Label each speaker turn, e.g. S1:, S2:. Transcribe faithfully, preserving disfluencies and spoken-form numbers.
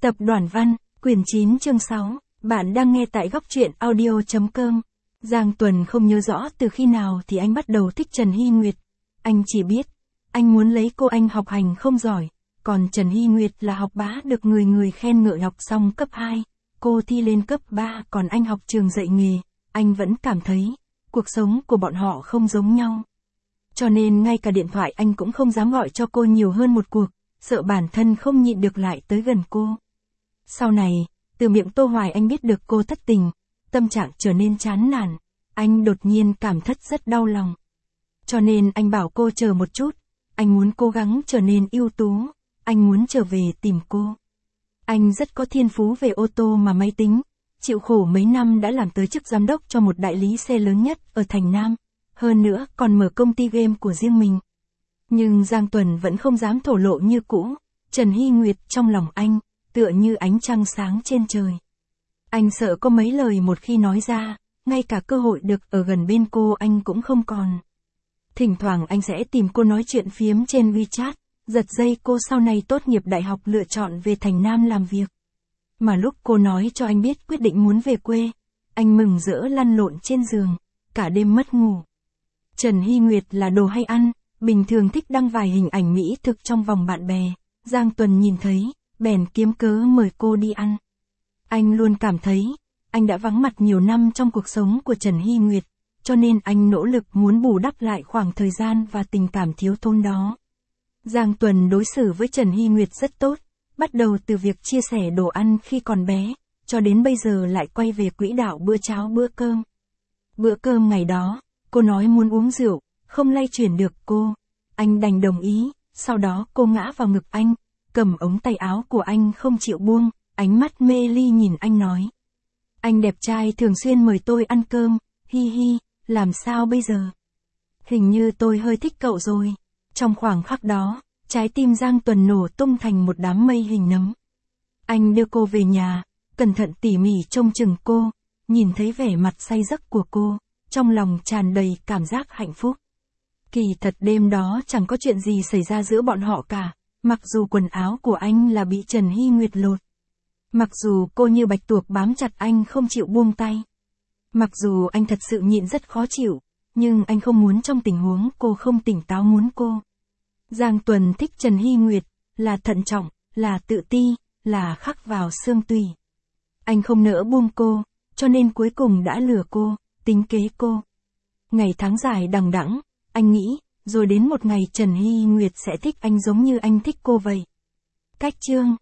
S1: Tập Đoàn Văn, quyển chín chương sáu, bạn đang nghe tại góc truyện audio chấm com. Giang Tuần không nhớ rõ từ khi nào thì anh bắt đầu thích Trần Hy Nguyệt. Anh chỉ biết, anh muốn lấy cô. Anh học hành không giỏi, còn Trần Hy Nguyệt là học bá được người người khen ngợi. Học xong cấp hai, cô thi lên cấp ba, còn anh học trường dạy nghề. Anh vẫn cảm thấy, cuộc sống của bọn họ không giống nhau. Cho nên ngay cả điện thoại anh cũng không dám gọi cho cô nhiều hơn một cuộc, sợ bản thân không nhịn được lại tới gần cô. Sau này, từ miệng Tô Hoài anh biết được cô thất tình, tâm trạng trở nên chán nản, anh đột nhiên cảm thấy rất đau lòng. Cho nên anh bảo cô chờ một chút, anh muốn cố gắng trở nên ưu tú, anh muốn trở về tìm cô. Anh rất có thiên phú về ô tô mà máy tính, chịu khổ mấy năm đã làm tới chức giám đốc cho một đại lý xe lớn nhất ở thành Nam, hơn nữa còn mở công ty game của riêng mình. Nhưng Giang Tuần vẫn không dám thổ lộ như cũ, Trần Hy Nguyệt trong lòng anh, tựa như ánh trăng sáng trên trời. Anh sợ có mấy lời một khi nói ra, ngay cả cơ hội được ở gần bên cô anh cũng không còn. Thỉnh thoảng anh sẽ tìm cô nói chuyện phiếm trên WeChat, giật dây cô sau này tốt nghiệp đại học lựa chọn về thành Nam làm việc. Mà lúc cô nói cho anh biết quyết định muốn về quê, anh mừng rỡ lăn lộn trên giường, cả đêm mất ngủ. Trần Hy Nguyệt là đồ hay ăn, bình thường thích đăng vài hình ảnh mỹ thực trong vòng bạn bè. Giang Tuần nhìn thấy, bèn kiếm cớ mời cô đi ăn. Anh luôn cảm thấy, anh đã vắng mặt nhiều năm trong cuộc sống của Trần Hy Nguyệt, cho nên anh nỗ lực muốn bù đắp lại khoảng thời gian và tình cảm thiếu thốn đó. Giang Tuần đối xử với Trần Hy Nguyệt rất tốt, bắt đầu từ việc chia sẻ đồ ăn khi còn bé, cho đến bây giờ lại quay về quỹ đạo bữa cháo bữa cơm. Bữa cơm ngày đó, cô nói muốn uống rượu, không lay chuyển được cô. Anh đành đồng ý, sau đó cô ngã vào ngực anh, cầm ống tay áo của anh không chịu buông, ánh mắt mê ly nhìn anh nói. Anh đẹp trai thường xuyên mời tôi ăn cơm, hi hi, làm sao bây giờ? Hình như tôi hơi thích cậu rồi. Trong khoảng khắc đó, trái tim Giang Tuần nổ tung thành một đám mây hình nấm. Anh đưa cô về nhà, cẩn thận tỉ mỉ trông chừng cô, nhìn thấy vẻ mặt say giấc của cô, trong lòng tràn đầy cảm giác hạnh phúc. Kỳ thật đêm đó chẳng có chuyện gì xảy ra giữa bọn họ cả, mặc dù quần áo của anh là bị Trần Hy Nguyệt lột. Mặc dù cô như bạch tuộc bám chặt anh không chịu buông tay. Mặc dù anh thật sự nhịn rất khó chịu, nhưng anh không muốn trong tình huống cô không tỉnh táo muốn cô. Giang Tuần thích Trần Hy Nguyệt, là thận trọng, là tự ti, là khắc vào xương tủy. Anh không nỡ buông cô, cho nên cuối cùng đã lừa cô, tính kế cô. Ngày tháng dài đằng đẵng, anh nghĩ, rồi đến một ngày Trần Hy Nguyệt sẽ thích anh giống như anh thích cô vậy. Cách chương